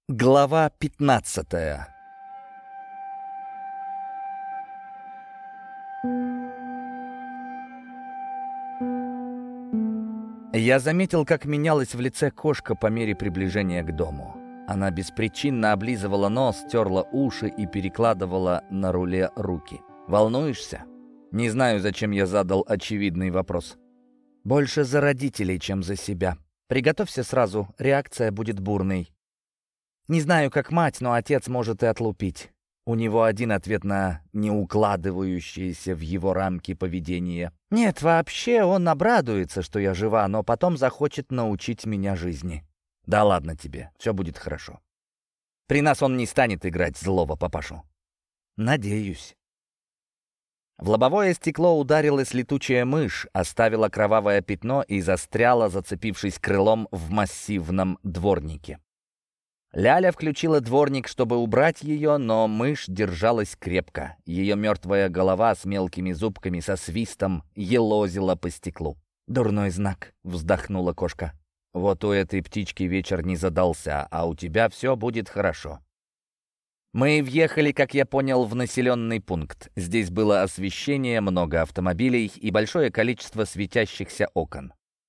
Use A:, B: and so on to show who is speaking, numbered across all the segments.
A: Глава 15. Я заметил, как менялась в лице кошка по мере приближения к дому. Она беспричинно облизывала нос, терла уши и перекладывала на руле руки. «Волнуешься?» Не знаю, зачем я задал очевидный вопрос. «Больше за родителей, чем за себя. Приготовься сразу, реакция будет бурной. Не знаю, как мать, но отец может и отлупить. У него один ответ на неукладывающееся в его рамки поведение. Нет, вообще он обрадуется, что я жива, но потом захочет научить меня жизни. Да ладно тебе, все будет хорошо. При нас он не станет играть злого папашу. Надеюсь». В лобовое стекло ударилась летучая мышь, оставила кровавое пятно и застряла, зацепившись крылом в массивном дворнике. Ляля включила дворник, чтобы убрать ее, но мышь держалась крепко. Ее мертвая голова с мелкими зубками со свистом елозила по стеклу. «Дурной знак», — вздохнула кошка. «Вот у этой птички вечер не задался, а у тебя все будет хорошо». Мы въехали, как я понял, в населенный пункт. Здесь было освещение, много автомобилей и большое количество светящихся окон.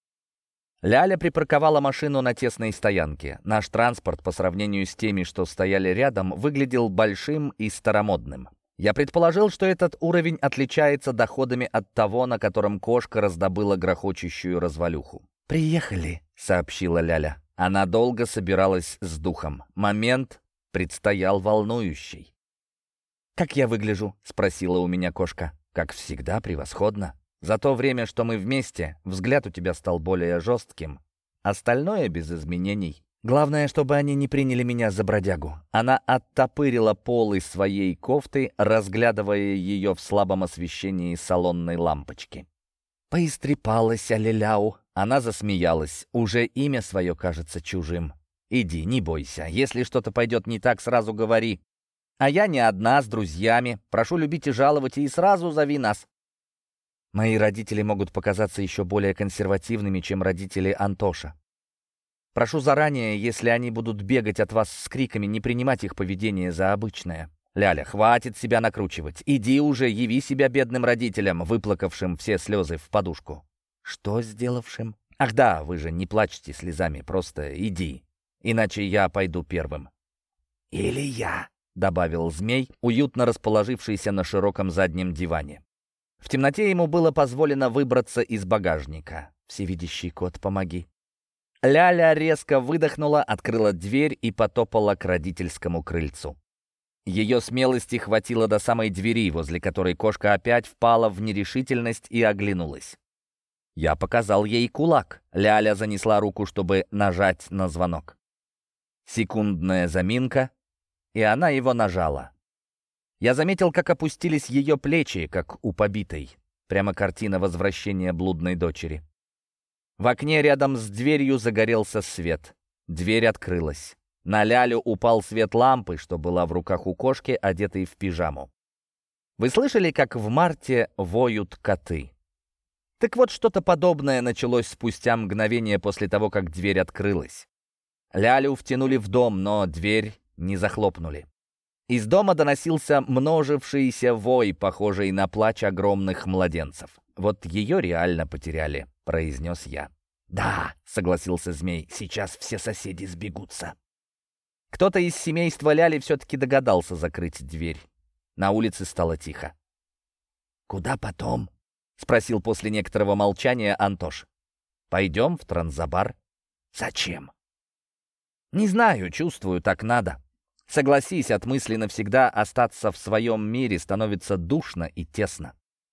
A: Ляля припарковала машину на тесной стоянке. Наш транспорт, по сравнению с теми, что стояли рядом, выглядел большим и старомодным. Я предположил, что этот уровень отличается доходами от того, на котором кошка раздобыла грохочущую развалюху. «Приехали», — сообщила Ляля. Она долго собиралась с духом. Момент предстоял волнующий. «Как я выгляжу?» — спросила у меня кошка. «Как всегда, превосходно. За то время, что мы вместе, взгляд у тебя стал более жестким. Остальное без изменений. Главное, чтобы они не приняли меня за бродягу». Она оттопырила полы своей кофты, разглядывая ее в слабом освещении салонной лампочки. Поистрепалась Алиляу. Она засмеялась. Уже имя свое кажется чужим. «Иди, не бойся. Если что-то пойдет не так, сразу говори. А я не одна, с друзьями. Прошу любить и жаловать, и сразу зови нас». Мои родители могут показаться еще более консервативными, чем родители Антоша. Прошу заранее, если они будут бегать от вас с криками, не принимать их поведение за обычное. Ляля, хватит себя накручивать. Иди уже, яви себя бедным родителям, выплакавшим все слезы в подушку. Что сделавшим? Ах да, вы же не плачьте слезами, просто иди, иначе я пойду первым. Или я, добавил змей, уютно расположившийся на широком заднем диване. В темноте ему было позволено выбраться из багажника. «Всевидящий кот, помоги». Ляля резко выдохнула, открыла дверь и потопала к родительскому крыльцу. Ее смелости хватило до самой двери, возле которой кошка опять впала в нерешительность и оглянулась. Я показал ей кулак. Ляля занесла руку, чтобы нажать на звонок. Секундная заминка, и она его нажала. Я заметил, как опустились ее плечи, как у побитой. Прямо картина возвращения блудной дочери. В окне рядом с дверью загорелся свет. Дверь открылась. На Лялю упал свет лампы, что была в руках у кошки, одетой в пижаму. Вы слышали, как в марте воют коты? Так вот, что-то подобное началось спустя мгновение после того, как дверь открылась. Лялю втянули в дом, но дверь не захлопнули. Из дома доносился множившийся вой, похожий на плач огромных младенцев. «Вот ее реально потеряли», — произнес я. «Да», — согласился змей, — «сейчас все соседи сбегутся». Кто-то из семейства Ляли все-таки догадался закрыть дверь. На улице стало тихо. «Куда потом?» — спросил после некоторого молчания Антош. «Пойдем в Транзабар». «Зачем?» «Не знаю, чувствую, так надо». Согласись, от мысли навсегда остаться в своем мире становится душно и тесно.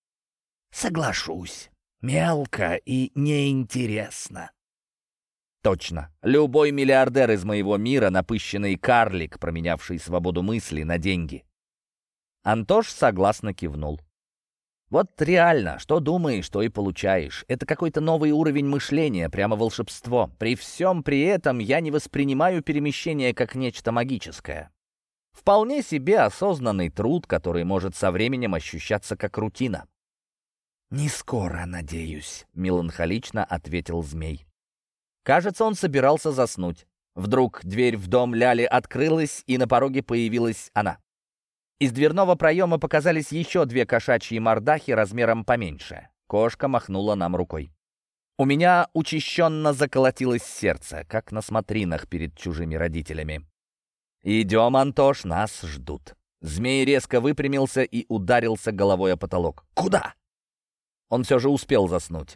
A: Соглашусь. Мелко и неинтересно. Точно. Любой миллиардер из моего мира — напыщенный карлик, променявший свободу мысли на деньги. Антош согласно кивнул. Вот реально, что думаешь, то и получаешь. Это какой-то новый уровень мышления, прямо волшебство. При всем при этом я не воспринимаю перемещение как нечто магическое. Вполне себе осознанный труд, который может со временем ощущаться как рутина. «Не скоро, надеюсь», — меланхолично ответил змей. Кажется, он собирался заснуть. Вдруг дверь в дом Ляли открылась, и на пороге появилась она. Из дверного проема показались еще 2 кошачьи мордахи размером поменьше. Кошка махнула нам рукой. У меня учащенно заколотилось сердце, как на смотринах перед чужими родителями. «Идем, Антош, нас ждут». Змей резко выпрямился и ударился головой о потолок. «Куда?» Он все же успел заснуть.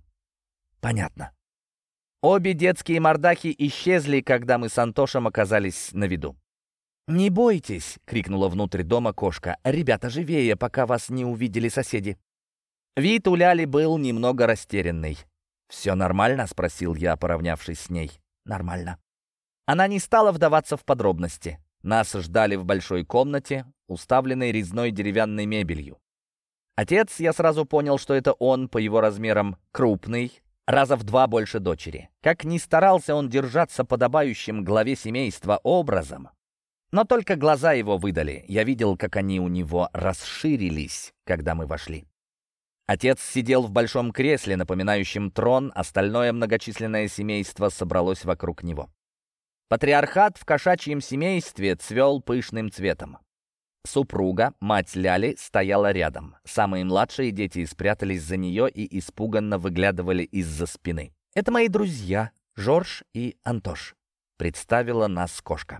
A: Понятно. Обе детские мордахи исчезли, когда мы с Антошем оказались на виду. «Не бойтесь!» — крикнула внутрь дома кошка. «Ребята, живее, пока вас не увидели соседи!» Вид у Ляли был немного растерянный. «Все нормально?» — спросил я, поравнявшись с ней. «Нормально». Она не стала вдаваться в подробности. Нас ждали в большой комнате, уставленной резной деревянной мебелью. Отец, я сразу понял, что это он, по его размерам крупный, раза в 2 больше дочери. Как ни старался он держаться подобающим главе семейства образом, но только глаза его выдали. Я видел, как они у него расширились, когда мы вошли. Отец сидел в большом кресле, напоминающем трон, остальное многочисленное семейство собралось вокруг него. Патриархат в кошачьем семействе цвел пышным цветом. Супруга, мать Ляли, стояла рядом. Самые младшие дети спрятались за нее и испуганно выглядывали из-за спины. «Это мои друзья, Жорж и Антош», — представила нас кошка.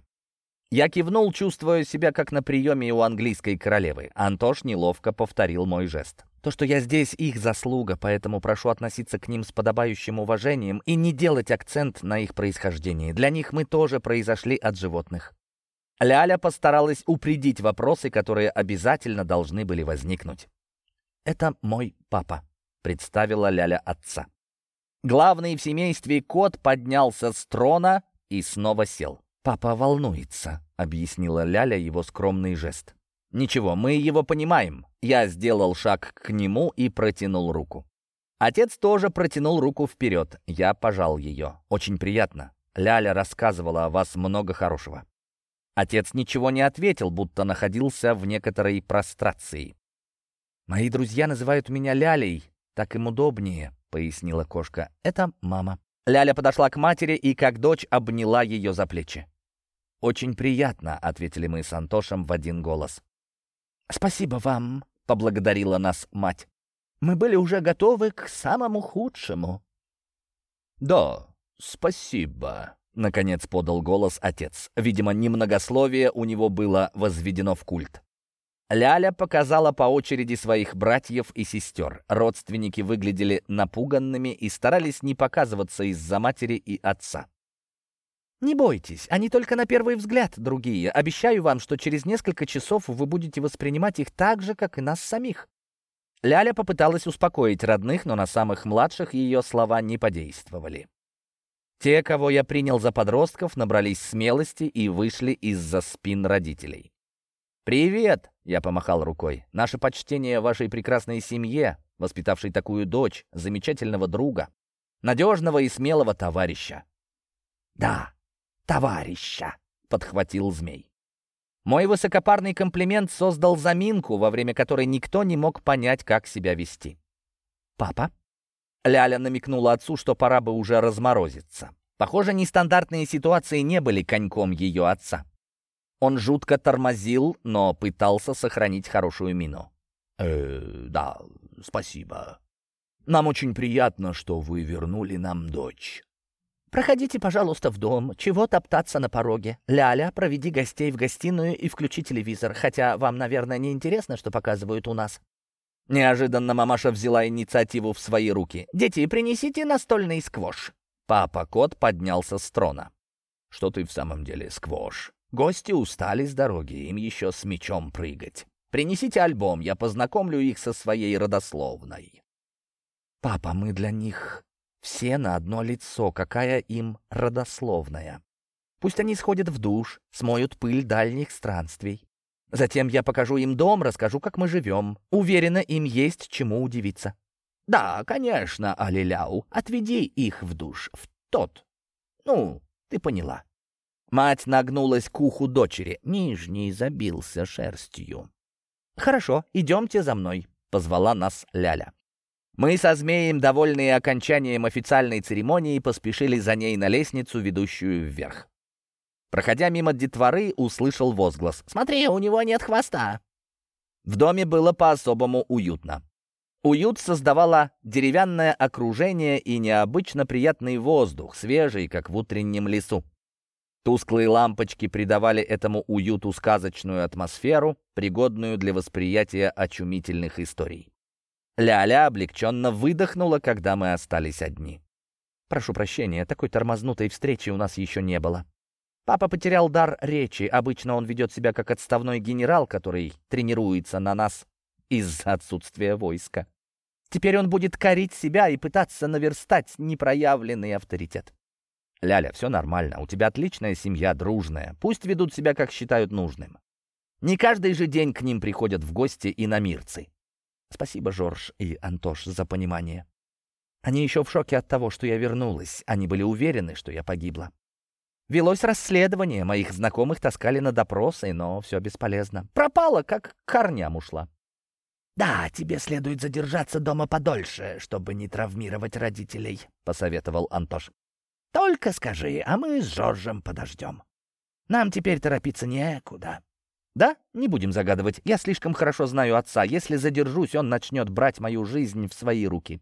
A: Я кивнул, чувствуя себя как на приеме у английской королевы. Антош неловко повторил мой жест. «То, что я здесь, их заслуга, поэтому прошу относиться к ним с подобающим уважением и не делать акцент на их происхождении. Для них мы тоже произошли от животных». Ляля постаралась упредить вопросы, которые обязательно должны были возникнуть. «Это мой папа», — представила Ляля отца. Главный в семействе кот поднялся с трона и снова сел. «Папа волнуется», — объяснила Ляля его скромный жест. «Ничего, мы его понимаем». Я сделал шаг к нему и протянул руку. Отец тоже протянул руку вперед. Я пожал ее. «Очень приятно. Ляля рассказывала о вас много хорошего». Отец ничего не ответил, будто находился в некоторой прострации. «Мои друзья называют меня Лялей. Так им удобнее», — пояснила кошка. «Это мама». Ляля подошла к матери и, как дочь, обняла ее за плечи. «Очень приятно», — ответили мы с Антошем в один голос. «Спасибо вам», — поблагодарила нас мать. «Мы были уже готовы к самому худшему». «Да, спасибо», — наконец подал голос отец. Видимо, немногословие у него было возведено в культ. Ляля показала по очереди своих братьев и сестер. Родственники выглядели напуганными и старались не показываться из-за матери и отца. «Не бойтесь, они только на первый взгляд другие. Обещаю вам, что через несколько часов вы будете воспринимать их так же, как и нас самих». Ляля попыталась успокоить родных, но на самых младших ее слова не подействовали. Те, кого я принял за подростков, набрались смелости и вышли из-за спин родителей. «Привет!» — я помахал рукой. «Наше почтение вашей прекрасной семье, воспитавшей такую дочь, замечательного друга, надежного и смелого товарища». «Да, товарища!» — подхватил змей. Мой высокопарный комплимент создал заминку, во время которой никто не мог понять, как себя вести. «Папа?» Ляля намекнула отцу, что пора бы уже разморозиться. Похоже, нестандартные ситуации не были коньком ее отца. Он жутко тормозил, но пытался сохранить хорошую мину. «Да, спасибо. Нам очень приятно, что вы вернули нам дочь». «Проходите, пожалуйста, в дом. Чего топтаться на пороге? Ляля, проведи гостей в гостиную и включи телевизор, хотя вам, наверное, не интересно, что показывают у нас». Неожиданно мамаша взяла инициативу в свои руки. «Дети, принесите настольный сквош». Папа-кот поднялся с трона. «Что ты в самом деле, сквош? Гости устали с дороги, им еще с мячом прыгать. Принесите альбом, я познакомлю их со своей родословной». «Папа, мы для них все на одно лицо, какая им родословная. Пусть они сходят в душ, смоют пыль дальних странствий. Затем я покажу им дом, расскажу, как мы живем. Уверена, им есть чему удивиться». «Да, конечно, Алиляу, отведи их в душ, в тот. Ну, ты поняла». Мать нагнулась к уху дочери. Нижний забился шерстью. «Хорошо, идемте за мной», — позвала нас Ляля. Мы со Змеем, довольные окончанием официальной церемонии, поспешили за ней на лестницу, ведущую вверх. Проходя мимо детворы, услышал возглас: «Смотри, у него нет хвоста!» В доме было по-особому уютно. Уют создавало деревянное окружение и необычно приятный воздух, свежий, как в утреннем лесу. Тусклые лампочки придавали этому уюту сказочную атмосферу, пригодную для восприятия очумительных историй. Ляля облегченно выдохнула, когда мы остались одни. «Прошу прощения, такой тормознутой встречи у нас еще не было. Папа потерял дар речи. Обычно он ведет себя как отставной генерал, который тренируется на нас из-за отсутствия войска. Теперь он будет корить себя и пытаться наверстать непроявленный авторитет. Ляля, все нормально. У тебя отличная семья, дружная. Пусть ведут себя, как считают нужным. Не каждый же день к ним приходят в гости иномирцы. Спасибо, Жорж и Антош, за понимание. Они еще в шоке от того, что я вернулась. Они были уверены, что я погибла. Велось расследование, моих знакомых таскали на допросы, но все бесполезно. Пропала, как к корням ушла. «Да, тебе следует задержаться дома подольше, чтобы не травмировать родителей», — посоветовал Антош. «Только скажи, а мы с Жоржем подождем. Нам теперь торопиться некуда». «Да, не будем загадывать. Я слишком хорошо знаю отца. Если задержусь, он начнет брать мою жизнь в свои руки».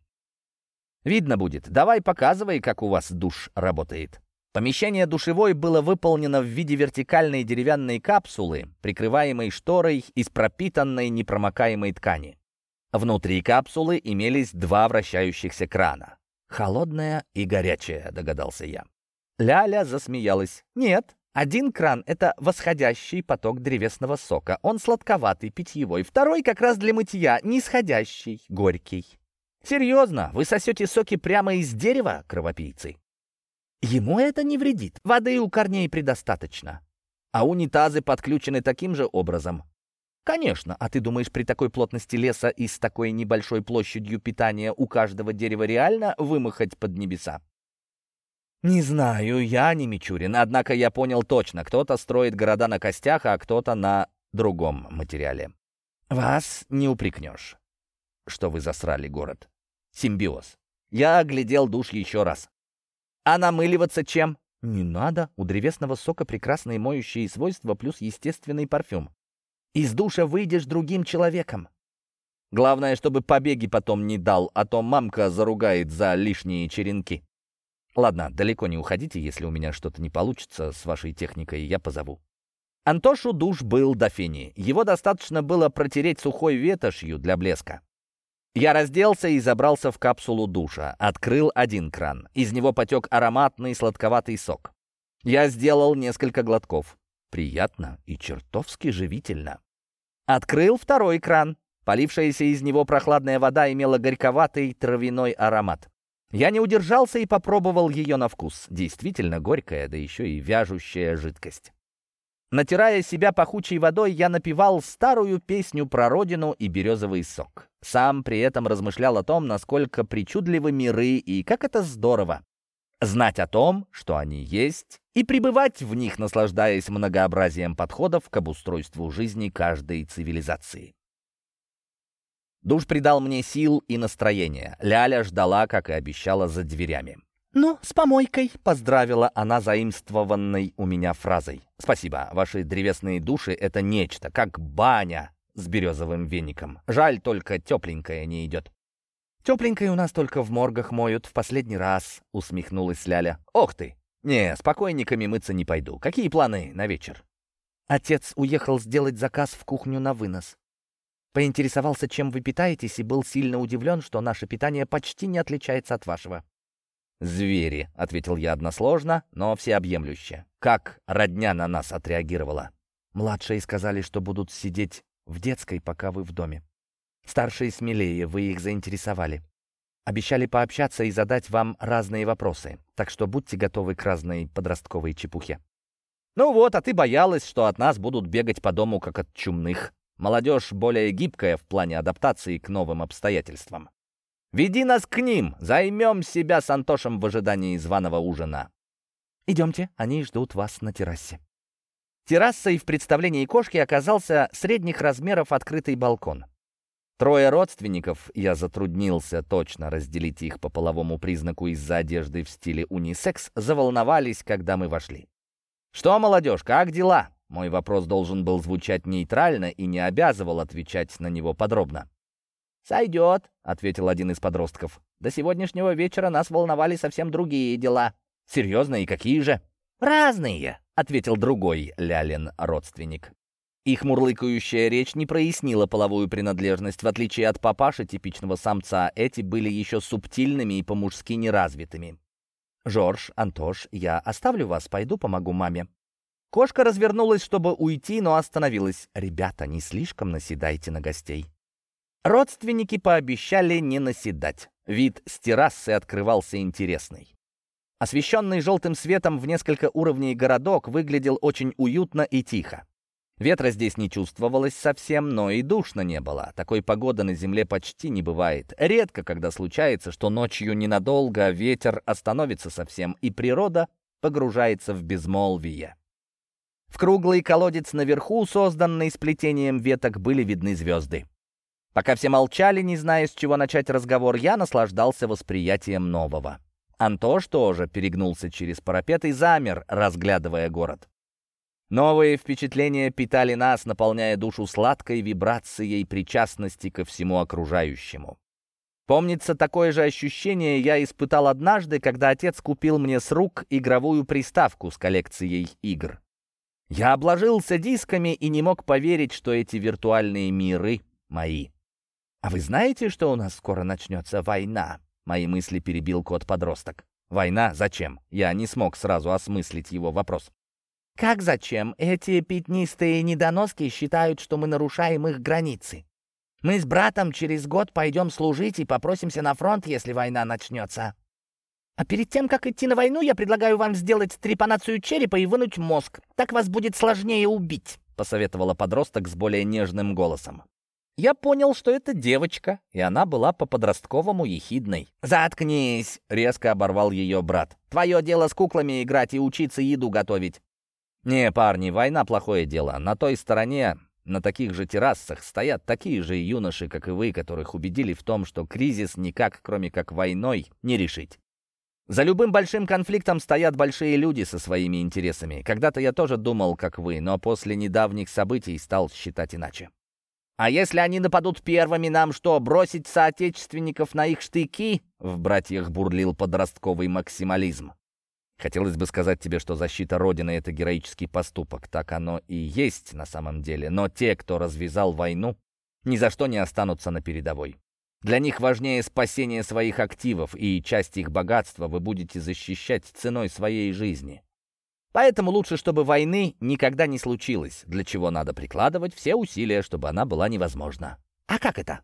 A: «Видно будет. Давай показывай, как у вас душ работает». Помещение душевой было выполнено в виде вертикальной деревянной капсулы, прикрываемой шторой из пропитанной непромокаемой ткани. Внутри капсулы имелись два вращающихся крана. «Холодная и горячая», — догадался я. Ляля засмеялась. «Нет, один кран — это восходящий поток древесного сока. Он сладковатый, питьевой. Второй как раз для мытья, нисходящий, горький». «Серьезно? Вы сосете соки прямо из дерева, кровопийцы?» Ему это не вредит. Воды у корней предостаточно. А унитазы подключены таким же образом. Конечно, а ты думаешь, при такой плотности леса и с такой небольшой площадью питания у каждого дерева реально вымахать под небеса? Не знаю, я не Мичурин, однако я понял точно, кто-то строит города на костях, а кто-то на другом материале. Вас не упрекнешь, что вы засрали город. Симбиоз. Я оглядел душ еще раз. А намыливаться чем? Не надо. У древесного сока прекрасные моющие свойства плюс естественный парфюм. Из душа выйдешь другим человеком. Главное, чтобы побеги потом не дал, а то мамка заругает за лишние черенки. Ладно, далеко не уходите, если у меня что-то не получится с вашей техникой, я позову. Антошу душ был до фени. Его достаточно было протереть сухой ветошью для блеска. Я разделся и забрался в капсулу душа. Открыл один кран. Из него потек ароматный сладковатый сок. Я сделал несколько глотков. Приятно и чертовски живительно. Открыл второй кран. Полившаяся из него прохладная вода имела горьковатый травяной аромат. Я не удержался и попробовал ее на вкус. Действительно горькая, да еще и вяжущая жидкость. Натирая себя пахучей водой, я напевал старую песню про родину и березовый сок. Сам при этом размышлял о том, насколько причудливы миры и как это здорово знать о том, что они есть, и пребывать в них, наслаждаясь многообразием подходов к обустройству жизни каждой цивилизации. Душ придал мне сил и настроения. Ляля ждала, как и обещала, за дверями. «Ну, с помойкой», — поздравила она заимствованной у меня фразой. «Спасибо, ваши древесные души — это нечто, как баня с березовым веником. Жаль, только тепленькая не идет». «Тепленькое у нас только в моргах моют в последний раз», — усмехнулась Ляля. «Ох ты! Не, с покойниками мыться не пойду. Какие планы на вечер?» Отец уехал сделать заказ в кухню на вынос. Поинтересовался, чем вы питаетесь, и был сильно удивлен, что наше питание почти не отличается от вашего. «Звери», — ответил я односложно, но всеобъемлюще. «Как родня на нас отреагировала?» Младшие сказали, что будут сидеть в детской, пока вы в доме. Старшие смелее, вы их заинтересовали. Обещали пообщаться и задать вам разные вопросы, так что будьте готовы к разной подростковой чепухе. Ну вот, а ты боялась, что от нас будут бегать по дому, как от чумных. Молодежь более гибкая в плане адаптации к новым обстоятельствам. Веди нас к ним, займем себя с Антошем в ожидании званого ужина. Идемте, они ждут вас на террасе. Террасой в представлении кошки оказался средних размеров открытый балкон. Трое родственников, я затруднился точно разделить их по половому признаку из-за одежды в стиле унисекс, заволновались, когда мы вошли. «Что, молодежь, как дела?» Мой вопрос должен был звучать нейтрально и не обязывал отвечать на него подробно. «Сойдет», — ответил один из подростков. «До сегодняшнего вечера нас волновали совсем другие дела». «Серьезно, и какие же?» «Разные», — ответил другой Лялин родственник. Их мурлыкающая речь не прояснила половую принадлежность. В отличие от папаши, типичного самца, эти были еще субтильными и по-мужски неразвитыми. «Жорж, Антош, я оставлю вас, пойду помогу маме». Кошка развернулась, чтобы уйти, но остановилась. «Ребята, не слишком наседайте на гостей». Родственники пообещали не наседать. Вид с террасы открывался интересный. Освещенный желтым светом в несколько уровней городок выглядел очень уютно и тихо. Ветра здесь не чувствовалось совсем, но и душно не было. Такой погоды на земле почти не бывает. Редко, когда случается, что ночью ненадолго ветер остановится совсем, и природа погружается в безмолвие. В круглый колодец наверху, созданный сплетением веток, были видны звезды. Пока все молчали, не зная, с чего начать разговор, я наслаждался восприятием нового. Антош тоже перегнулся через парапет и замер, разглядывая город. Новые впечатления питали нас, наполняя душу сладкой вибрацией причастности ко всему окружающему. Помнится, такое же ощущение я испытал однажды, когда отец купил мне с рук игровую приставку с коллекцией игр. Я обложился дисками и не мог поверить, что эти виртуальные миры мои. «А вы знаете, что у нас скоро начнется война?» Мои мысли перебил кот-подросток. «Война? Зачем?» Я не смог сразу осмыслить его вопрос. «Как зачем? Эти пятнистые недоноски считают, что мы нарушаем их границы. Мы с братом через год пойдем служить и попросимся на фронт, если война начнется. А перед тем, как идти на войну, я предлагаю вам сделать трепанацию черепа и вынуть мозг. Так вас будет сложнее убить», — посоветовала подросток с более нежным голосом. Я понял, что это девочка, и она была по-подростковому ехидной. «Заткнись!» — резко оборвал ее брат. «Твое дело с куклами играть и учиться еду готовить». «Не, парни, война — плохое дело. На той стороне, на таких же террасах, стоят такие же юноши, как и вы, которых убедили в том, что кризис никак, кроме как войной, не решить. За любым большим конфликтом стоят большие люди со своими интересами. Когда-то я тоже думал, как вы, но после недавних событий стал считать иначе. А если они нападут первыми, нам что, бросить соотечественников на их штыки?» В братьях бурлил подростковый максимализм. Хотелось бы сказать тебе, что защита Родины — это героический поступок. Так оно и есть на самом деле. Но те, кто развязал войну, ни за что не останутся на передовой. Для них важнее спасение своих активов, и часть их богатства вы будете защищать ценой своей жизни. Поэтому лучше, чтобы войны никогда не случилось, для чего надо прикладывать все усилия, чтобы она была невозможна. А как это?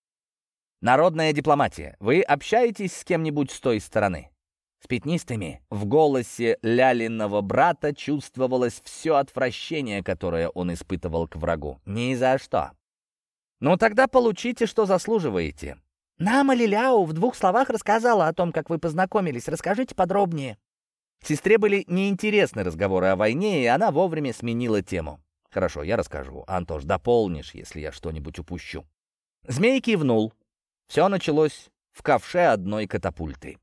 A: Народная дипломатия. Вы общаетесь с кем-нибудь с той стороны? С пятнистыми? В голосе Лялиного брата чувствовалось все отвращение, которое он испытывал к врагу. Ни за что. Ну тогда получите, что заслуживаете. Нам Лиляу в 2 словах рассказала о том, как вы познакомились. Расскажите подробнее. Сестре были неинтересны разговоры о войне, и она вовремя сменила тему. Хорошо, я расскажу. Антош, дополнишь, если я что-нибудь упущу. Змей кивнул. Все началось в ковше одной катапульты.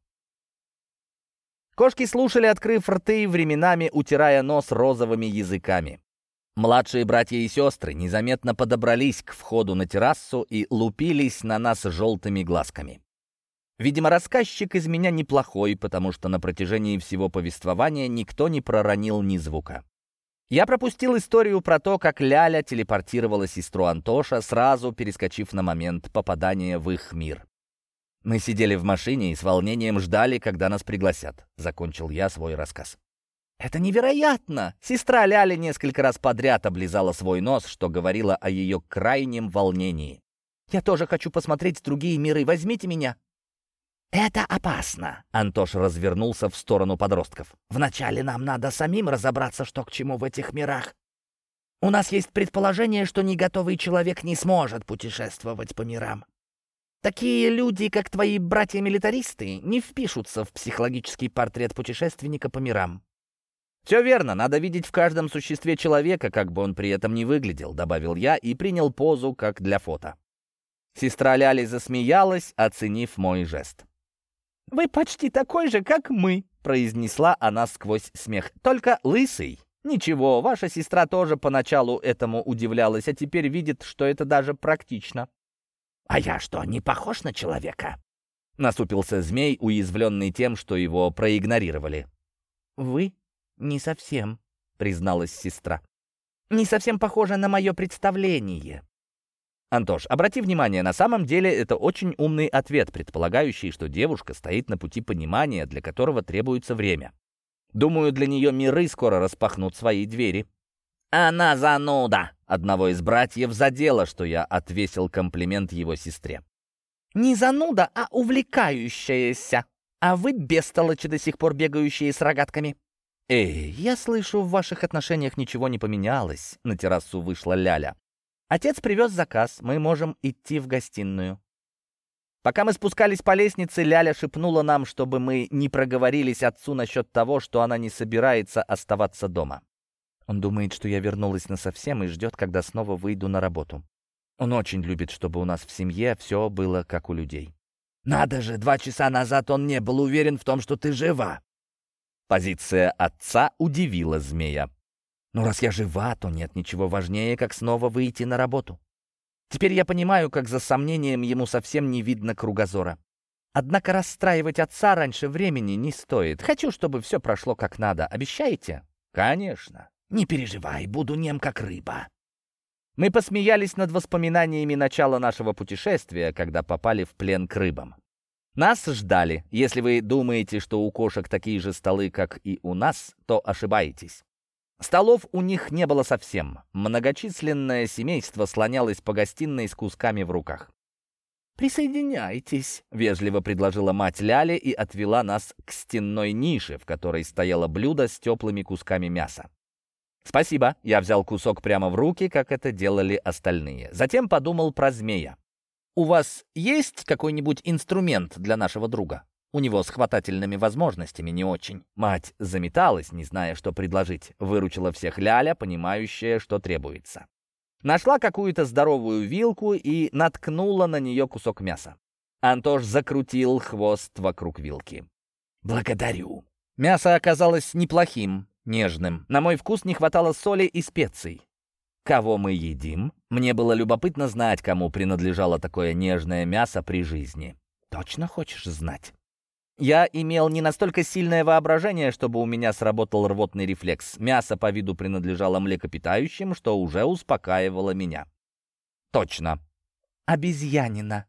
A: Кошки слушали, открыв рты, временами утирая нос розовыми языками. Младшие братья и сестры незаметно подобрались к входу на террасу и лупились на нас желтыми глазками. Видимо, рассказчик из меня неплохой, потому что на протяжении всего повествования никто не проронил ни звука. Я пропустил историю про то, как Ляля телепортировала сестру Антоша, сразу перескочив на момент попадания в их мир. Мы сидели в машине и с волнением ждали, когда нас пригласят. Закончил я свой рассказ. «Это невероятно!» Сестра Ляли несколько раз подряд облизала свой нос, что говорило о ее крайнем волнении. «Я тоже хочу посмотреть другие миры. Возьмите меня!» «Это опасно!» Антош развернулся в сторону подростков. «Вначале нам надо самим разобраться, что к чему в этих мирах. У нас есть предположение, что неготовый человек не сможет путешествовать по мирам. Такие люди, как твои братья-милитаристы, не впишутся в психологический портрет путешественника по мирам». «Все верно, надо видеть в каждом существе человека, как бы он при этом ни выглядел», — добавил я и принял позу, как для фото. Сестра Ляли засмеялась, оценив мой жест.
B: «Вы почти такой же, как мы», — произнесла она сквозь смех. «Только лысый».
A: «Ничего, ваша сестра тоже поначалу этому удивлялась, а теперь видит, что это даже практично».
B: «А я что, не похож на человека?»
A: Насупился змей, уязвленный тем, что его проигнорировали.
B: «Вы не совсем», — призналась сестра.
A: «Не совсем похоже на мое представление». «Антош, обрати внимание, на самом деле это очень умный ответ, предполагающий, что девушка стоит на пути понимания, для которого требуется время. Думаю, для нее миры скоро распахнут свои двери». «Она зануда!» Одного из братьев задело, что я отвесил комплимент его сестре.
B: «Не зануда, а увлекающаяся. А вы бестолочи, до сих пор бегающие с рогатками».
A: «Эй, я слышу, в ваших отношениях ничего не поменялось», — на террасу вышла Ляля. «Отец привез заказ, мы можем идти в гостиную». Пока мы спускались по лестнице, Ляля шепнула нам, чтобы мы не проговорились отцу насчет того, что она не собирается оставаться дома. Он думает, что я вернулась насовсем и ждет, когда снова выйду на работу. Он очень любит, чтобы у нас в семье все было как у людей.
B: «Надо же, 2 часа назад он не был уверен в том, что ты жива».
A: Позиция отца удивила змея. «Ну, раз я жива, то нет ничего важнее, как снова выйти на работу». Теперь я понимаю, как за сомнением ему совсем не видно кругозора. Однако расстраивать отца раньше времени не стоит. Хочу, чтобы все прошло как надо. Обещаете?
B: Конечно. Не переживай, буду нем как рыба.
A: Мы посмеялись над воспоминаниями начала нашего путешествия, когда попали в плен к рыбам. Нас ждали. Если вы думаете, что у кошек такие же столы, как и у нас, то ошибаетесь. Столов у них не было совсем. Многочисленное семейство слонялось по гостиной с кусками в руках.
B: «Присоединяйтесь», —
A: вежливо предложила мать Ляли и отвела нас к стенной нише, в которой стояло блюдо с теплыми кусками мяса. «Спасибо», — я взял кусок прямо в руки, как это делали остальные. Затем подумал про змея. «У вас есть какой-нибудь инструмент для нашего друга? У него с хватательными возможностями не очень». Мать заметалась, не зная, что предложить. Выручила всех Ляля, понимающая, что требуется. Нашла какую-то здоровую вилку и наткнула на нее кусок мяса. Антош закрутил хвост вокруг вилки.
B: «Благодарю».
A: Мясо оказалось неплохим, нежным. На мой вкус не хватало соли и специй. Кого мы едим? Мне было любопытно знать, кому принадлежало такое нежное мясо при жизни. Точно хочешь знать? Я имел не настолько сильное воображение, чтобы у меня сработал рвотный рефлекс. Мясо по виду принадлежало млекопитающим, что уже успокаивало меня. Точно.
B: Обезьянина.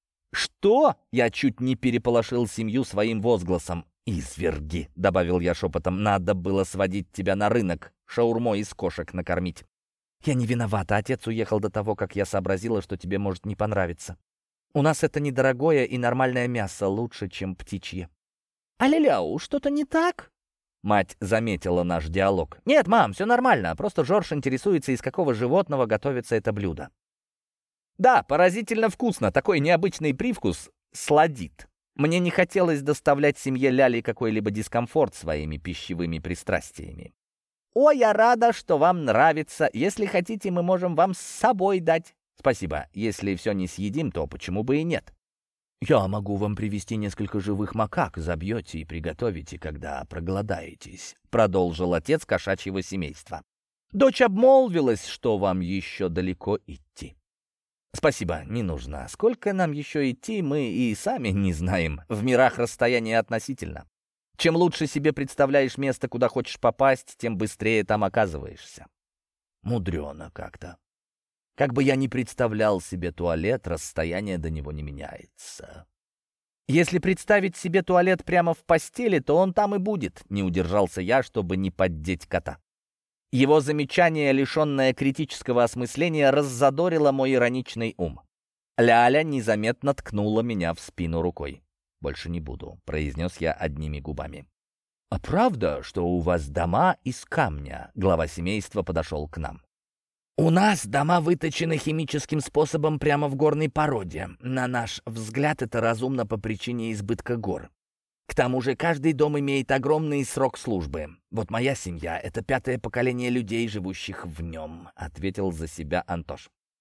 A: Что? Я чуть не переполошил семью своим возгласом. «Изверги», — добавил я шепотом, — «надо было сводить тебя на рынок, шаурмой из кошек накормить». «Я не виновата, отец уехал до того, как я сообразила, что тебе может не понравиться. У нас это недорогое и нормальное мясо, лучше, чем птичье».
B: «А-ля-ляу, что-то не так?»
A: Мать заметила наш диалог. «Нет, мам, все нормально, просто Жорж интересуется, из какого животного готовится это блюдо». «Да, поразительно вкусно, такой необычный привкус сладит». Мне не хотелось доставлять семье Ляли какой-либо дискомфорт своими пищевыми пристрастиями. «О, я рада, что вам нравится. Если хотите, мы можем вам с собой дать». «Спасибо. Если все не съедим, то почему бы и нет?»
B: «Я могу вам привезти несколько живых макак, забьете и приготовите, когда проголодаетесь», — продолжил отец кошачьего семейства.
A: «Дочь обмолвилась, что вам еще далеко идти». «Спасибо, не нужно. Сколько нам еще идти, мы и сами не знаем. В мирах расстояние относительно. Чем лучше себе представляешь место, куда хочешь попасть, тем быстрее там оказываешься».
B: «Мудрено как-то».
A: Как бы я ни представлял себе туалет, расстояние до него не меняется. Если представить себе туалет прямо в постели, то он там и будет, не удержался я, чтобы не поддеть кота. Его замечание, лишенное критического осмысления, раззадорило мой ироничный ум. Ляля незаметно ткнула меня в спину рукой. «Больше не буду», — произнес я одними губами.
B: «А правда, что у вас дома из камня?»
A: Глава семейства подошел к нам.
B: «У нас дома выточены химическим способом прямо в горной породе. На наш взгляд, это разумно по причине избытка гор. К тому же каждый дом имеет огромный срок службы. Вот моя семья — это 5-е поколение людей, живущих в нем», — ответил за себя Антош.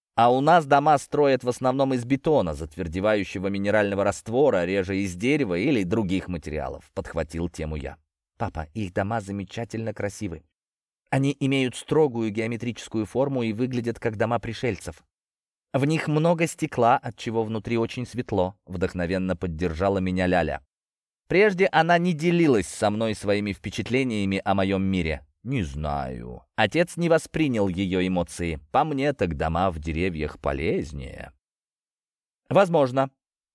A: А у нас дома строят в основном из бетона, затвердевающего минерального раствора, реже из дерева или других материалов», — подхватил тему я.
B: «Папа, их дома замечательно красивы. Они имеют строгую геометрическую форму и выглядят как дома пришельцев. В них много стекла, отчего внутри очень светло», — вдохновенно поддержала меня Ляля. Прежде она не делилась со мной своими впечатлениями о моем мире.
A: «Не знаю». Отец не воспринял ее эмоции. «По мне, так дома в деревьях полезнее».
B: «Возможно.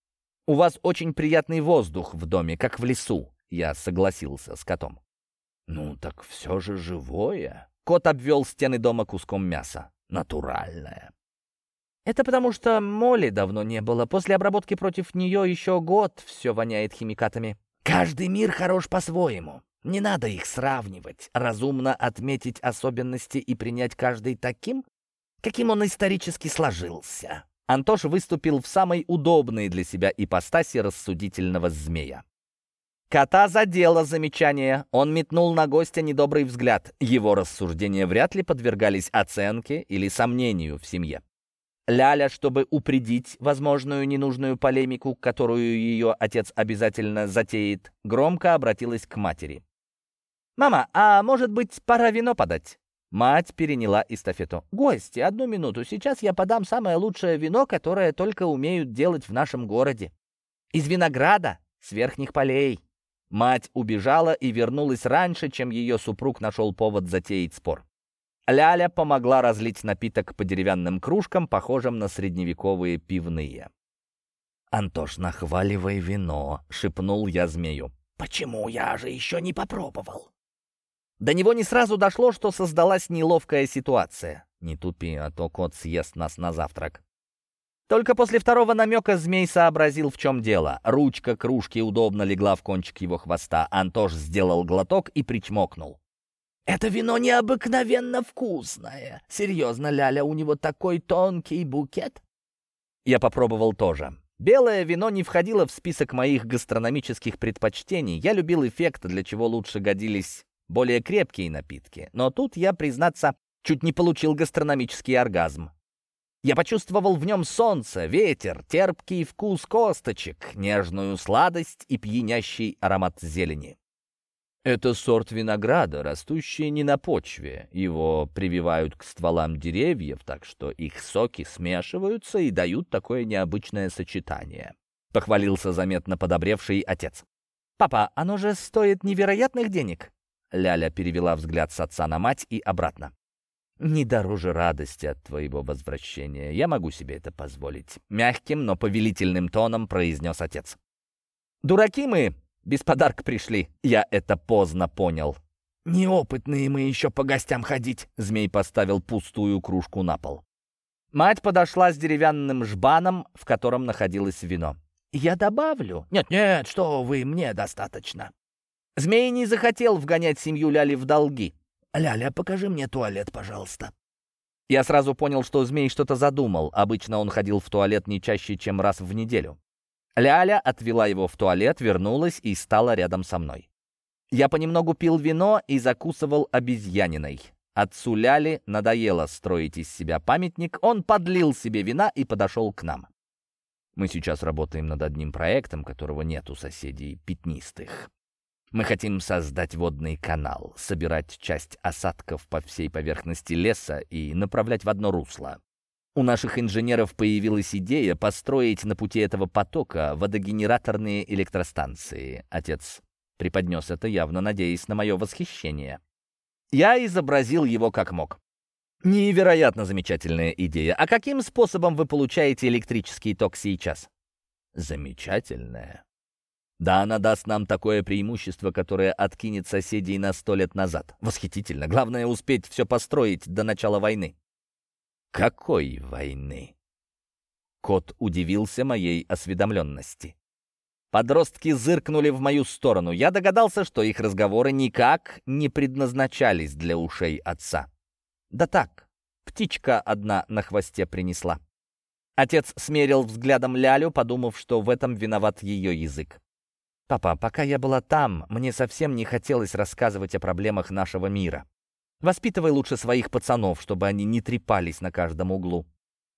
B: У вас очень приятный воздух в доме, как в лесу», — я согласился с котом.
A: «Ну, так все же живое».
B: Кот обвел стены дома куском мяса.
A: «Натуральное».
B: «Это потому что моли давно не было. После обработки против нее еще год все воняет химикатами». «Каждый мир хорош по-своему. Не надо их сравнивать. Разумно отметить особенности и принять каждый таким, каким он исторически сложился».
A: Антош выступил в самой удобной для себя ипостаси рассудительного змея. Кота задело замечание. Он метнул на гостя недобрый взгляд. Его рассуждения вряд ли подвергались оценке или сомнению в семье. Ляля, чтобы упредить возможную ненужную полемику, которую ее отец обязательно затеет, громко обратилась к матери.
B: «Мама, а может быть, пора вино подать?»
A: Мать переняла эстафету.
B: «Гости, 1 минуту. Сейчас я подам самое лучшее вино, которое только умеют делать в нашем городе. Из винограда с верхних полей».
A: Мать убежала и вернулась раньше, чем ее супруг нашел повод затеять спор. Ляля помогла разлить напиток по деревянным кружкам, похожим на средневековые пивные.
B: «Антош, нахваливай вино», — шепнул я змею.
A: «Почему? Я же еще не попробовал».
B: До него не сразу дошло, что создалась неловкая ситуация.
A: «Не тупи, а то кот съест нас на завтрак».
B: Только после второго намека змей сообразил, в чем дело.
A: Ручка кружки удобно легла в кончик его хвоста. Антош сделал глоток и причмокнул.
B: «Это вино необыкновенно вкусное. Серьезно, Ляля, у него такой тонкий букет?»
A: Я попробовал тоже. Белое вино не входило в список моих гастрономических предпочтений. Я любил эффект, для чего лучше годились более крепкие напитки. Но тут я, признаться, чуть не получил гастрономический оргазм. Я почувствовал в нем солнце, ветер, терпкий вкус косточек, нежную сладость и пьянящий аромат зелени. Это сорт винограда, растущий не на почве. Его прививают к стволам деревьев, так что их соки смешиваются и дают такое необычное сочетание. Похвалился заметно подобревший отец.
B: «Папа, оно же стоит невероятных денег!»
A: Ляля перевела взгляд с отца на мать и обратно. «Не дороже радости от твоего возвращения. Я могу себе это позволить», — мягким, но повелительным тоном произнес отец.
B: «Дураки мы! Без подарка пришли.
A: Я это поздно понял».
B: «Неопытные мы еще по гостям ходить», —
A: змей поставил пустую кружку на пол.
B: Мать подошла с деревянным жбаном, в котором находилось вино.
A: «Я добавлю?»
B: «Нет-нет, что вы, мне достаточно».
A: Змей не захотел вгонять семью Ляли в долги.
B: «Ляля, покажи мне туалет, пожалуйста».
A: Я сразу понял, что змей что-то задумал. Обычно он ходил в туалет не чаще, чем раз в неделю. Ляля отвела его в туалет, вернулась и стала рядом со мной. Я понемногу пил вино и закусывал обезьяниной. Отцу Ляли надоело строить из себя памятник, он подлил себе вина и подошел к нам. Мы сейчас работаем над одним проектом, которого нет у соседей пятнистых. Мы хотим создать водный канал, собирать часть осадков по всей поверхности леса и направлять в одно русло. У наших инженеров появилась идея построить на пути этого потока водогенераторные электростанции. Отец преподнес это, явно надеясь на мое восхищение. Я изобразил его как мог. Невероятно замечательная идея. А каким способом вы получаете электрический ток сейчас? Замечательная. Да, она даст нам такое преимущество, которое откинет соседей на 100 лет назад. Восхитительно. Главное успеть все построить до начала войны. Какой войны? Кот удивился моей осведомленности. Подростки зыркнули в мою сторону. Я догадался, что их разговоры никак не предназначались для ушей отца. Да так, птичка одна на хвосте принесла. Отец смерил взглядом Лялю, подумав, что в этом виноват ее язык.
B: «Папа, пока я была там, мне совсем не хотелось рассказывать о проблемах нашего мира. Воспитывай лучше своих пацанов, чтобы они не трепались на каждом углу».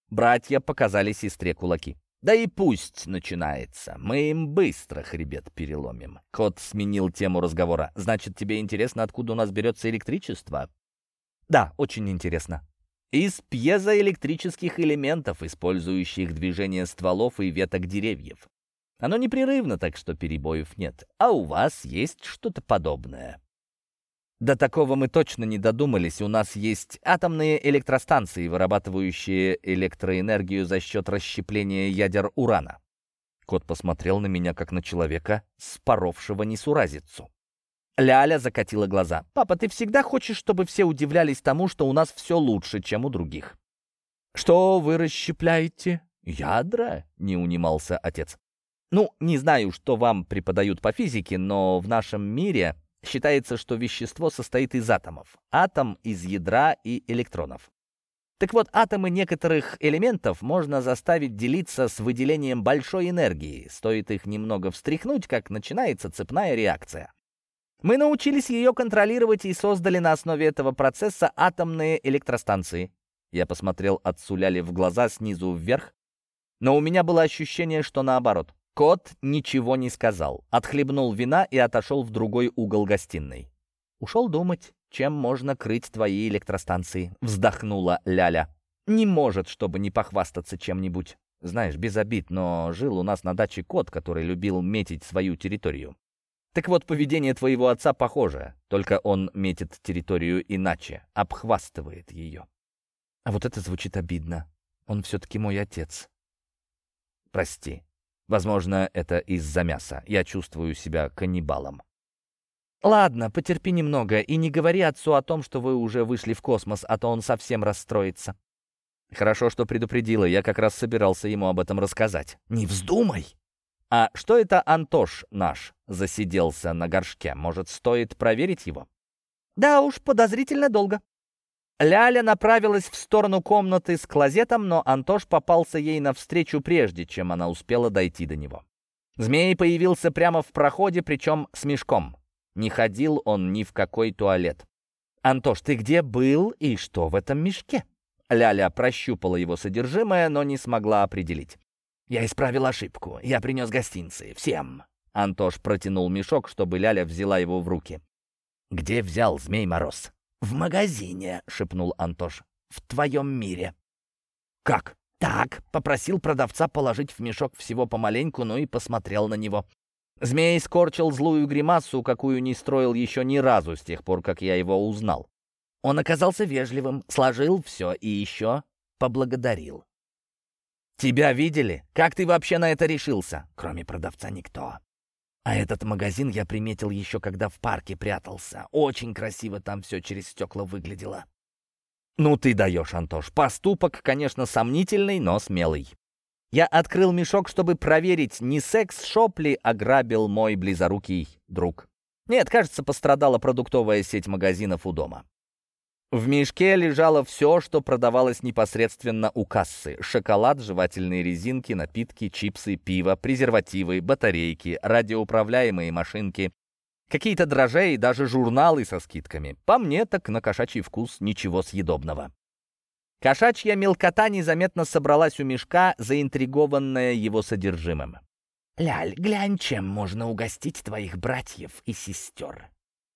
A: Братья показали сестре кулаки. «Да и пусть начинается. Мы им быстро хребет переломим». Кот сменил тему разговора. «Значит, тебе интересно, откуда у нас берется электричество?» «Да, очень интересно». «Из пьезоэлектрических элементов, использующих движение стволов и веток деревьев. Оно непрерывно, так что перебоев нет. А у вас есть что-то подобное?» «До такого мы точно не додумались. У нас есть атомные электростанции, вырабатывающие электроэнергию за счет расщепления ядер урана». Кот посмотрел на меня, как на человека, споровшего несуразицу. Ляля закатила глаза. «Папа, ты всегда хочешь, чтобы все удивлялись тому, что у нас все лучше, чем у других». «Что вы расщепляете?» «Ядра?» — не унимался отец. «Ну, не знаю, что вам преподают по физике, но в нашем мире считается, что вещество состоит из атомов. Атом из ядра и электронов. Так вот, атомы некоторых элементов можно заставить делиться с выделением большой энергии. Стоит их немного встряхнуть, как начинается цепная реакция. Мы научились ее контролировать и создали на основе этого процесса атомные электростанции». Я посмотрел отцу Ляли в глаза снизу вверх, но у меня было ощущение, что наоборот. Кот ничего не сказал, отхлебнул вина и отошел в другой угол гостиной. «Ушел думать, чем можно крыть твои электростанции», — вздохнула Ляля. «Не может, чтобы не похвастаться чем-нибудь. Знаешь, без обид, но жил у нас на даче кот, который любил метить свою территорию. Так вот, поведение твоего отца похоже, только он метит территорию иначе, обхвастывает ее». А вот это звучит обидно. Он все-таки мой отец. Прости. Возможно, это из-за мяса. Я чувствую себя каннибалом. Ладно, потерпи немного и не говори отцу о том, что вы уже вышли в космос, а то он совсем расстроится. Хорошо, что предупредила. Я как раз собирался ему об этом рассказать. Не вздумай! А что это Антош наш засиделся на горшке? Может, стоит проверить его? Да уж, подозрительно долго. Ляля направилась в сторону комнаты с клозетом, но Антош попался ей навстречу, прежде чем она успела дойти до него. Змей появился прямо в проходе, причем с мешком. Не ходил он ни в какой туалет. «Антош, ты где был и что в этом мешке?» Ляля прощупала его содержимое, но не смогла определить. «Я исправил ошибку. Я принес гостинцы. Всем». Антош протянул мешок, чтобы Ляля взяла его в руки. «Где взял Змей Мороз?» «В магазине», — шепнул Антош. «В твоем мире». «Как?» «Так», — попросил продавца положить в мешок всего помаленьку, ну и посмотрел на него. Змей скорчил злую гримасу, какую не строил еще ни разу с тех пор, как я его узнал. Он оказался вежливым, сложил все и еще поблагодарил. «Тебя видели? Как ты вообще на это решился?» «Кроме продавца никто. А этот магазин я приметил еще, когда в парке прятался. Очень красиво там все через стекла выглядело». «Ну ты даешь, Антош. Поступок, конечно, сомнительный, но смелый. Я открыл мешок, чтобы проверить, не секс-шоп ли ограбил мой близорукий друг. Нет, кажется, пострадала продуктовая сеть магазинов у дома. В мешке лежало все, что продавалось непосредственно у кассы. Шоколад, жевательные резинки, напитки, чипсы, пиво, презервативы, батарейки, радиоуправляемые машинки, какие-то дрожжи и даже журналы со скидками. По мне, так на кошачий вкус ничего съедобного. Кошачья мелкота незаметно собралась у мешка, заинтригованная его содержимым. «Ляль, глянь, чем можно угостить твоих братьев и сестер».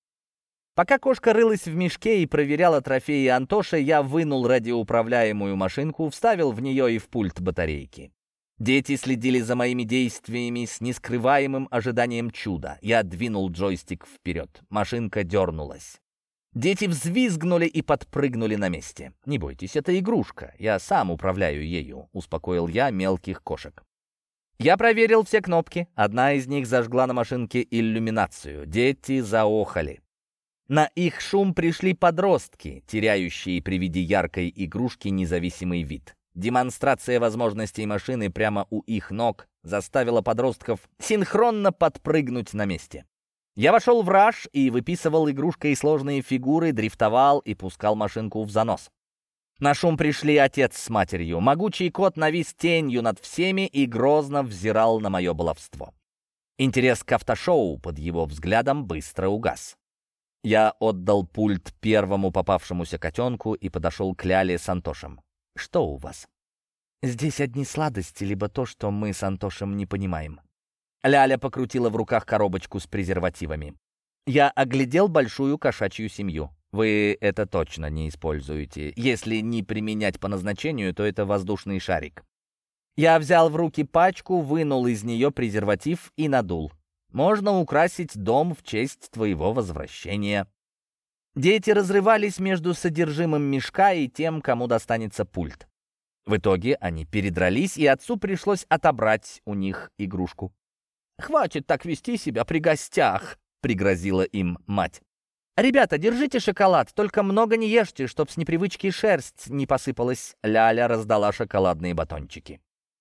A: Пока кошка рылась в мешке и проверяла трофеи Антоша, я вынул радиоуправляемую машинку, вставил в нее и в пульт батарейки. Дети следили за моими действиями с нескрываемым ожиданием чуда. Я двинул джойстик вперед. Машинка дернулась. Дети взвизгнули и подпрыгнули на месте. «Не бойтесь, это игрушка. Я сам управляю ею», — успокоил я мелких кошек. Я проверил все кнопки. Одна из них зажгла на машинке иллюминацию. Дети заохали. На их шум пришли подростки, теряющие при виде яркой игрушки независимый вид. Демонстрация возможностей машины прямо у их ног заставила подростков синхронно подпрыгнуть на месте. Я вошел в раж и выписывал игрушкой сложные фигуры, дрифтовал и пускал машинку в занос. На шум пришли отец с матерью. Могучий кот навис тенью над всеми и грозно взирал на мое баловство. Интерес к автошоу под его взглядом быстро угас. Я отдал пульт первому попавшемуся котенку и подошел к Ляле с Антошем. «Что у вас?»
B: Здесь одни сладости, либо то, что мы с Антошем не понимаем». Ляля покрутила в руках коробочку с презервативами. Я оглядел большую кошачью семью. Вы это точно не используете. Если не применять по назначению, то это воздушный шарик. Я взял в руки пачку, вынул из нее презерватив и надул. Можно украсить дом в честь твоего возвращения. Дети разрывались между содержимым мешка и тем, кому достанется пульт. В итоге они передрались, и отцу пришлось отобрать у них игрушку. «Хватит так вести себя при гостях», — пригрозила им мать. «Ребята, держите шоколад, только много не ешьте, чтоб с непривычки шерсть не посыпалась». Ляля раздала шоколадные батончики.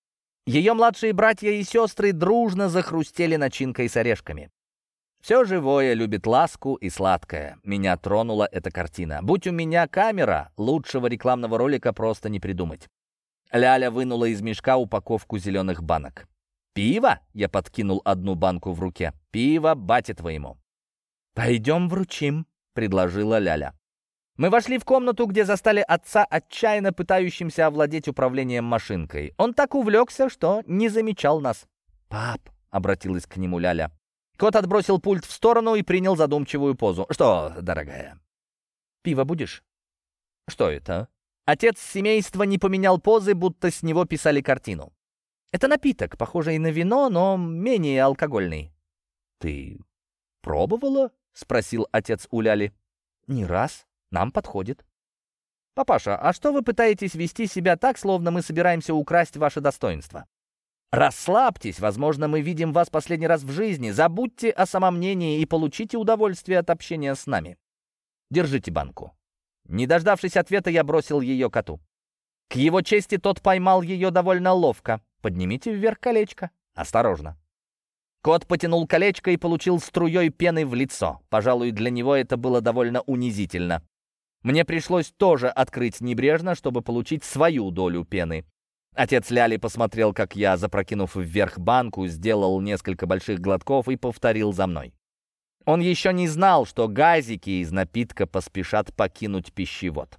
B: Ее младшие братья и сестры дружно захрустели начинкой с орешками. Все живое любит ласку и сладкое. Меня тронула эта картина. Будь у меня камера, лучшего рекламного ролика просто не придумать. Ляля вынула из мешка упаковку зеленых банок. «Пиво?» — я подкинул одну банку в руке. «Пиво бате твоему». «Пойдем вручим», — предложила Ляля. Мы вошли в комнату, где застали отца, отчаянно пытающимся овладеть управлением машинкой. Он так увлекся, что не замечал нас. «Пап», — обратилась к нему Ляля. Кот отбросил пульт в сторону и принял задумчивую позу. «Что, дорогая?» «Пиво будешь?» «Что это?» Отец семейства не поменял позы, будто с него писали картину. «Это напиток, похожий на вино, но менее алкогольный». «Ты пробовала?» — спросил отец у Ляли. «Не раз. Нам подходит». «Папаша, а что вы пытаетесь вести себя так, словно мы собираемся украсть ваше достоинство? Расслабьтесь, возможно, мы видим вас последний раз в жизни. Забудьте о самомнении и получите удовольствие от общения с нами. Держите банку». Не дождавшись ответа, я бросил ее коту. К его чести, тот поймал ее довольно ловко. «Поднимите вверх колечко. Осторожно». Кот потянул колечко и получил струей пены в лицо. Пожалуй, для него это было довольно унизительно. Мне пришлось тоже открыть небрежно, чтобы получить свою долю пены. Отец Ляли посмотрел, как я, запрокинув вверх банку, сделал несколько больших глотков и повторил за мной. Он еще не знал, что газики из напитка поспешат покинуть пищевод.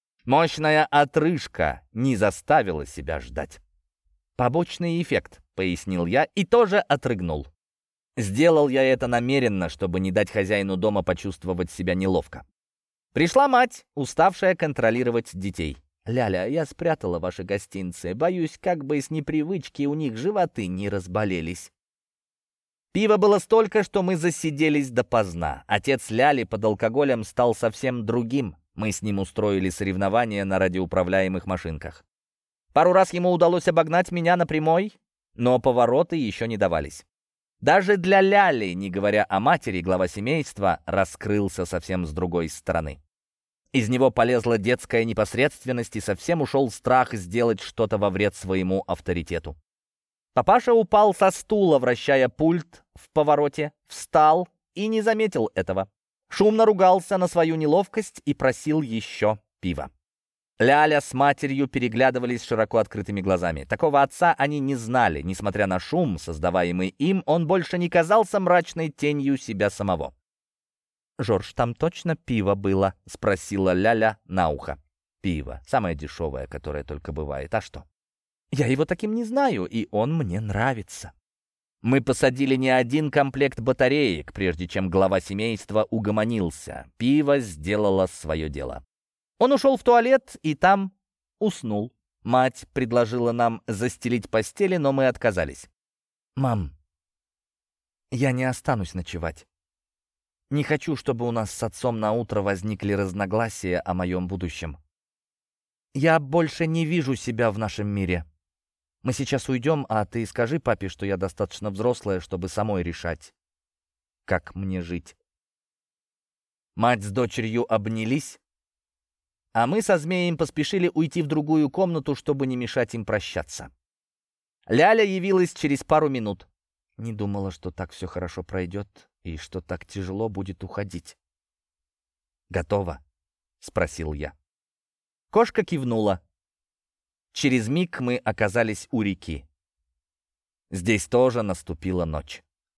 B: Мощная отрыжка не заставила себя ждать. «Побочный эффект», — пояснил я и тоже отрыгнул. Сделал я это намеренно, чтобы не дать хозяину дома почувствовать себя неловко. Пришла мать, уставшая контролировать детей. «Ляля, я спрятала ваши гостинцы. Боюсь, как бы с непривычки у них животы не разболелись». Пива было столько, что мы засиделись допоздна. Отец Ляли под алкоголем стал совсем другим. Мы с ним устроили соревнования на радиоуправляемых машинках. Пару раз ему удалось обогнать меня на прямой, но повороты еще не давались. Даже для Ляли, не говоря о матери, глава семейства раскрылся совсем с другой стороны. Из него полезла детская непосредственность и совсем ушел страх сделать что-то во вред своему авторитету. Папаша упал со стула, вращая пульт в повороте, встал и не заметил этого. Шумно ругался на свою неловкость и просил еще пива. Ляля с матерью переглядывались широко открытыми глазами. Такого отца они не знали. Несмотря на шум, создаваемый им, он больше не казался мрачной тенью себя самого. «Жорж, там точно пиво было?» — спросила Ляля на ухо. «Пиво. Самое дешевое, которое только бывает. А что?» «Я его таким не знаю, и он мне нравится». Мы посадили не один комплект батареек, прежде чем глава семейства угомонился. Пиво сделало свое дело. Он ушел в туалет и там уснул. Мать предложила нам застелить постели, но мы отказались. «Мам, я не останусь ночевать. Не хочу, чтобы у нас с отцом на утро возникли разногласия о моем будущем. Я больше не вижу себя в нашем мире. Мы сейчас уйдем, а ты скажи папе, что я достаточно взрослая, чтобы самой решать, как мне жить». Мать с дочерью обнялись, а мы со Змеем поспешили уйти в другую комнату, чтобы не мешать им прощаться. Ляля явилась через пару минут. Не думала, что так все хорошо пройдет и что так тяжело будет уходить. «Готово?» — спросил я. Кошка кивнула. Через миг мы оказались у реки. Здесь тоже наступила ночь.